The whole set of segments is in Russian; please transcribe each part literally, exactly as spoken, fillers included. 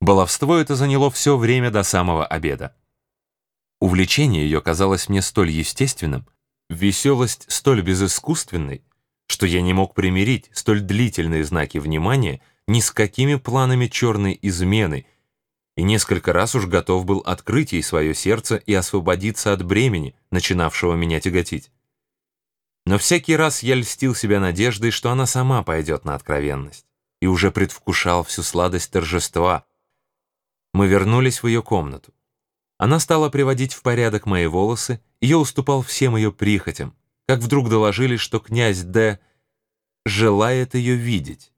Баловство это заняло все время до самого обеда. Увлечение ее казалось мне столь естественным, веселость столь безыскусственной, что я не мог примирить столь длительные знаки внимания ни с какими планами черной измены, и несколько раз уж готов был открыть ей свое сердце и освободиться от бремени, начинавшего меня тяготить. Но всякий раз я льстил себя надеждой, что она сама пойдет на откровенность, и уже предвкушал всю сладость торжества. Мы вернулись в ее комнату. Она стала приводить в порядок мои волосы, и я уступал всем ее прихотям, как вдруг доложили, что князь Д. желает ее видеть.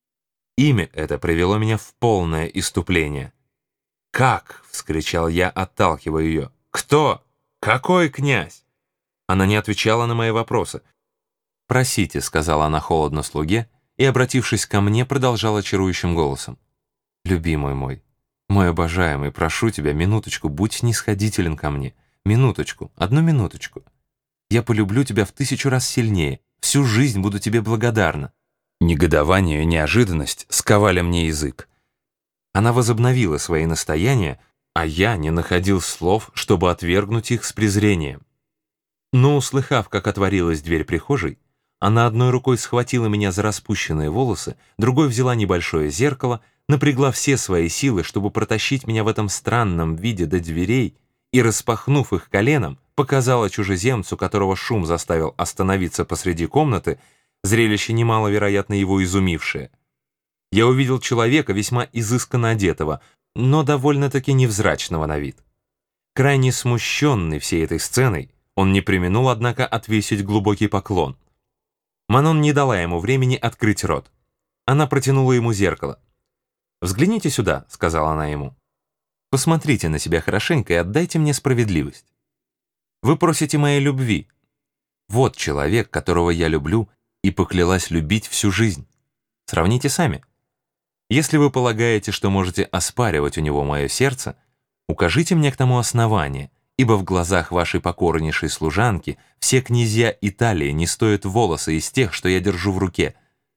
Имя это привело меня в полное исступление. «Как?» — вскричал я, отталкивая ее. «Кто? Какой князь?» Она не отвечала на мои вопросы. «Просите», — сказала она холодно слуге, и, обратившись ко мне, продолжала чарующим голосом. «Любимый мой, мой обожаемый, прошу тебя, минуточку, будь снисходителен ко мне. Минуточку, одну минуточку. Я полюблю тебя в тысячу раз сильнее, всю жизнь буду тебе благодарна». Негодование и неожиданность сковали мне язык. Она возобновила свои настояния, а я не находил слов, чтобы отвергнуть их с презрением. Но, услыхав, как отворилась дверь прихожей, она одной рукой схватила меня за распущенные волосы, другой взяла небольшое зеркало, напрягла все свои силы, чтобы протащить меня в этом странном виде до дверей, и, распахнув их коленом, показала чужеземцу, которого шум заставил остановиться посреди комнаты, зрелище немаловероятно его изумившее. Я увидел человека, весьма изысканно одетого, но довольно-таки невзрачного на вид. Крайне смущенный всей этой сценой, он не преминул, однако, отвесить глубокий поклон. Манон не дала ему времени открыть рот. Она протянула ему зеркало. «Взгляните сюда», — сказала она ему. «Посмотрите на себя хорошенько и отдайте мне справедливость. Вы просите моей любви. Вот человек, которого я люблю и поклялась любить всю жизнь. Сравните сами. Если вы полагаете, что можете оспаривать у него мое сердце, укажите мне к тому основание, ибо в глазах вашей покорнейшей служанки все князья Италии не стоят волоса из тех, что я держу в руке».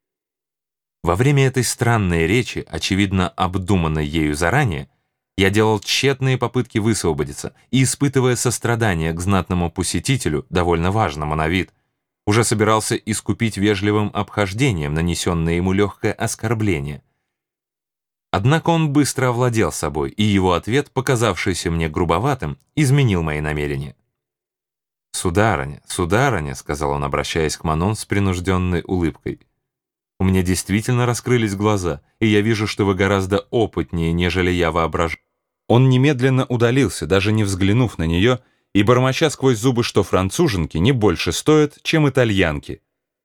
Во время этой странной речи, очевидно обдуманной ею заранее, я делал тщетные попытки высвободиться и, испытывая сострадание к знатному посетителю, довольно важному на вид, уже собирался искупить вежливым обхождением нанесенное ему легкое оскорбление. Однако он быстро овладел собой, и его ответ, показавшийся мне грубоватым, изменил мои намерения. «Сударыня, сударыня», — сказал он, обращаясь к Манон с принужденной улыбкой, «у меня действительно раскрылись глаза, и я вижу, что вы гораздо опытнее, нежели я воображал». Он немедленно удалился, даже не взглянув на нее, и бормоча сквозь зубы, что француженки не больше стоят, чем итальянки.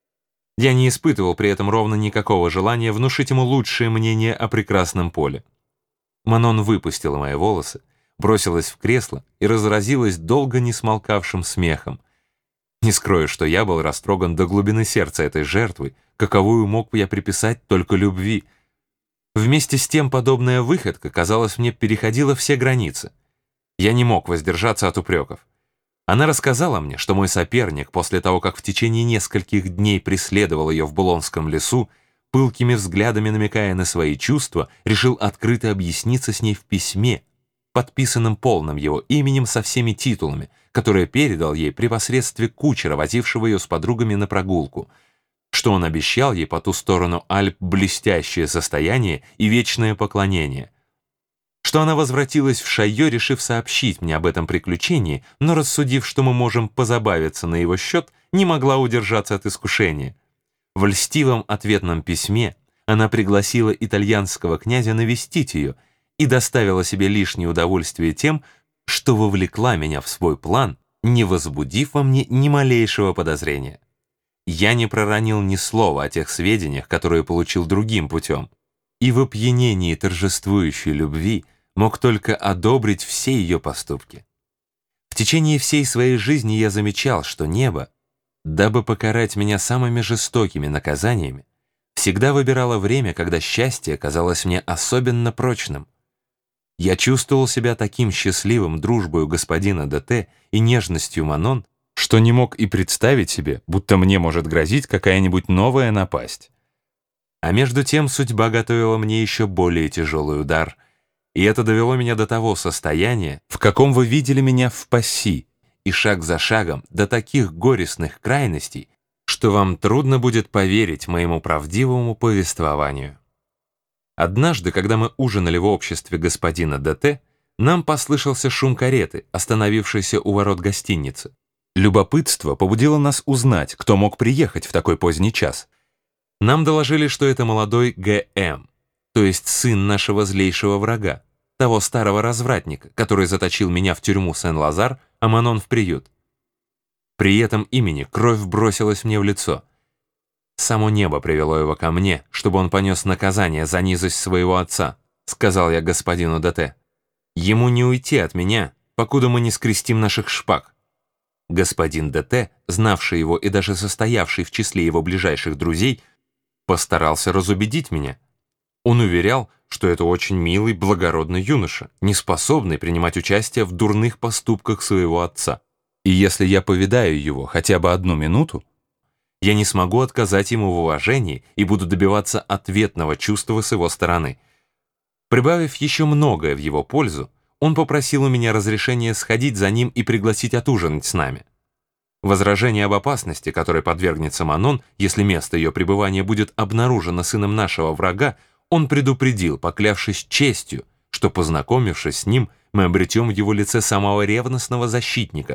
Я не испытывал при этом ровно никакого желания внушить ему лучшее мнение о прекрасном поле. Манон выпустила мои волосы, бросилась в кресло и разразилась долго не смолкавшим смехом. Не скрою, что я был растроган до глубины сердца этой жертвой, каковую мог бы я приписать только любви. Вместе с тем подобная выходка, казалось мне, переходила все границы. Я не мог воздержаться от упреков. Она рассказала мне, что мой соперник, после того, как в течение нескольких дней преследовал ее в Булонском лесу, пылкими взглядами намекая на свои чувства, решил открыто объясниться с ней в письме, подписанном полным его именем со всеми титулами, которое передал ей при посредстве кучера, возившего ее с подругами на прогулку, что он обещал ей по ту сторону Альп блестящее состояние и вечное поклонение, что она возвратилась в Шайо, решив сообщить мне об этом приключении, но, рассудив, что мы можем позабавиться на его счет, не могла удержаться от искушения. В льстивом ответном письме она пригласила итальянского князя навестить ее и доставила себе лишнее удовольствие тем, что вовлекла меня в свой план, не возбудив во мне ни малейшего подозрения. Я не проронил ни слова о тех сведениях, которые получил другим путем, и в опьянении торжествующей любви мог только одобрить все ее поступки. В течение всей своей жизни я замечал, что небо, дабы покарать меня самыми жестокими наказаниями, всегда выбирало время, когда счастье казалось мне особенно прочным. Я чувствовал себя таким счастливым дружбою господина ДТ и нежностью Манон, что не мог и представить себе, будто мне может грозить какая-нибудь новая напасть. А между тем судьба готовила мне еще более тяжелый удар, И это довело меня до того состояния, в каком вы видели меня в Пасси, и шаг за шагом до таких горестных крайностей, что вам трудно будет поверить моему правдивому повествованию. Однажды, когда мы ужинали в обществе господина ДТ, нам послышался шум кареты, остановившейся у ворот гостиницы. Любопытство побудило нас узнать, кто мог приехать в такой поздний час. Нам доложили, что это молодой Г М, то есть сын нашего злейшего врага, того старого развратника, который заточил меня в тюрьму Сен-Лазар, а Манон в приют. При этом имени кровь бросилась мне в лицо. «Само небо привело его ко мне, чтобы он понес наказание за низость своего отца», сказал я господину ДТ. «Ему не уйти от меня, покуда мы не скрестим наших шпаг». Господин ДТ, знавший его и даже состоявший в числе его ближайших друзей, постарался разубедить меня. Он уверял, что это очень милый, благородный юноша, не способный принимать участие в дурных поступках своего отца. И если я повидаю его хотя бы одну минуту, я не смогу отказать ему в уважении и буду добиваться ответного чувства с его стороны. Прибавив еще многое в его пользу, он попросил у меня разрешения сходить за ним и пригласить отужинать с нами. Возражение об опасности, которой подвергнется Манон, если место ее пребывания будет обнаружено сыном нашего врага, он предупредил, поклявшись честью, что, познакомившись с ним, мы обретем в его лице самого ревностного защитника.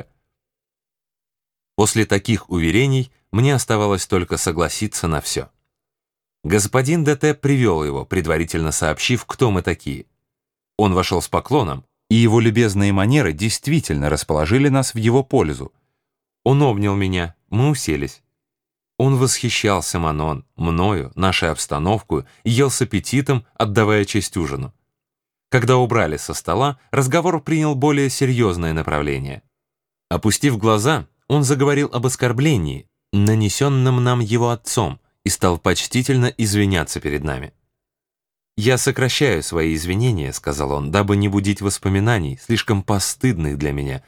После таких уверений мне оставалось только согласиться на все. Господин ДТ привел его, предварительно сообщив, кто мы такие. Он вошел с поклоном, и его любезные манеры действительно расположили нас в его пользу. Он обнял меня, мы уселись. Он восхищался Манон, мною, нашей обстановкой, и ел с аппетитом, отдавая честь ужину. Когда убрали со стола, разговор принял более серьезное направление. Опустив глаза, он заговорил об оскорблении, нанесенном нам его отцом, и стал почтительно извиняться перед нами. «Я сокращаю свои извинения», — сказал он, «дабы не будить воспоминаний, слишком постыдных для меня».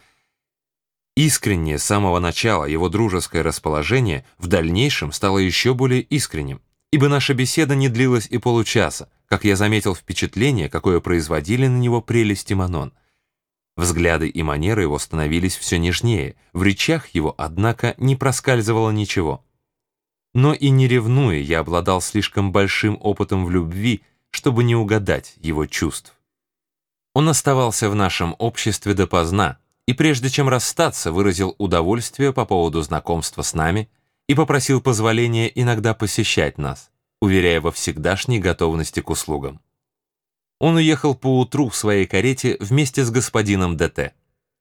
Искреннее с самого начала его дружеское расположение в дальнейшем стало еще более искренним, ибо наша беседа не длилась и получаса, как я заметил впечатление, какое производили на него прелести Манон. Взгляды и манеры его становились все нежнее, в речах его, однако, не проскальзывало ничего. Но и не ревнуя, я обладал слишком большим опытом в любви, чтобы не угадать его чувств. Он оставался в нашем обществе допоздна, и прежде чем расстаться, выразил удовольствие по поводу знакомства с нами и попросил позволения иногда посещать нас, уверяя во всегдашней готовности к услугам. Он уехал поутру в своей карете вместе с господином ДТ.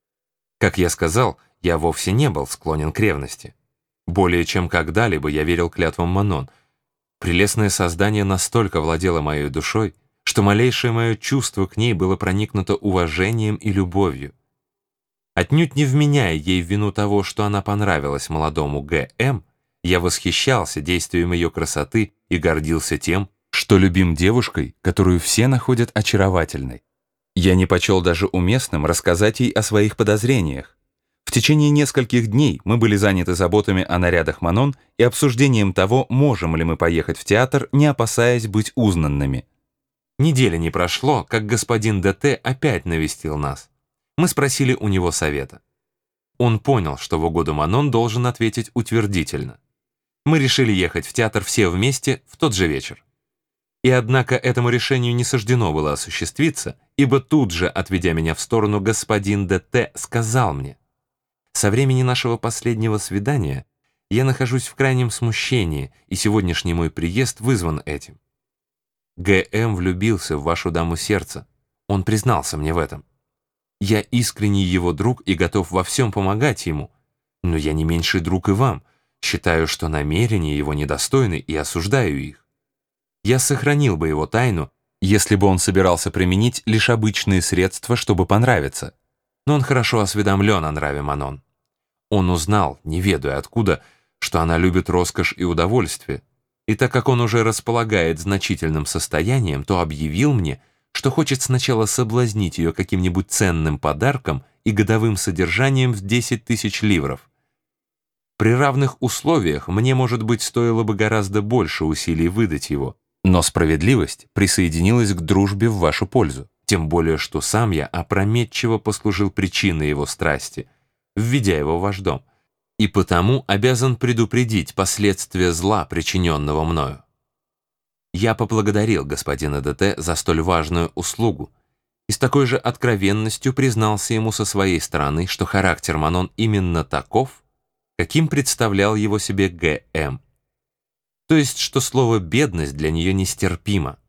Как я сказал, я вовсе не был склонен к ревности. Более чем когда-либо я верил клятвам Манон. Прелестное создание настолько владело моей душой, что малейшее мое чувство к ней было проникнуто уважением и любовью. Отнюдь не вменяя ей в вину того, что она понравилась молодому Г М, я восхищался действием ее красоты и гордился тем, что любим девушкой, которую все находят очаровательной. Я не почел даже уместным рассказать ей о своих подозрениях. В течение нескольких дней мы были заняты заботами о нарядах Манон и обсуждением того, можем ли мы поехать в театр, не опасаясь быть узнанными. Недели не прошло, как господин ДТ опять навестил нас. Мы спросили у него совета. Он понял, что в угоду Манон должен ответить утвердительно. Мы решили ехать в театр все вместе в тот же вечер. И однако этому решению не суждено было осуществиться, ибо тут же, отведя меня в сторону, господин ДТ сказал мне: «Со времени нашего последнего свидания я нахожусь в крайнем смущении, и сегодняшний мой приезд вызван этим. Г М влюбился в вашу даму сердца. Он признался мне в этом. Я искренний его друг и готов во всем помогать ему, но я не меньший друг и вам, считаю, что намерения его недостойны и осуждаю их. Я сохранил бы его тайну, если бы он собирался применить лишь обычные средства, чтобы понравиться. Но он хорошо осведомлен о нраве Манон. Он узнал, не ведая откуда, что она любит роскошь и удовольствие, и так как он уже располагает значительным состоянием, то объявил мне, что хочет сначала соблазнить ее каким-нибудь ценным подарком и годовым содержанием в десять тысяч ливров. При равных условиях мне, может быть, стоило бы гораздо больше усилий выдать его, но справедливость присоединилась к дружбе в вашу пользу. тем более что сам я опрометчиво послужил причиной его страсти, введя его в ваш дом, и потому обязан предупредить последствия зла, причиненного мною. Я поблагодарил господина ДТ за столь важную услугу и с такой же откровенностью признался ему со своей стороны, что характер Манон именно таков, каким представлял его себе Г М. То есть, что слово «бедность» для нее нестерпимо,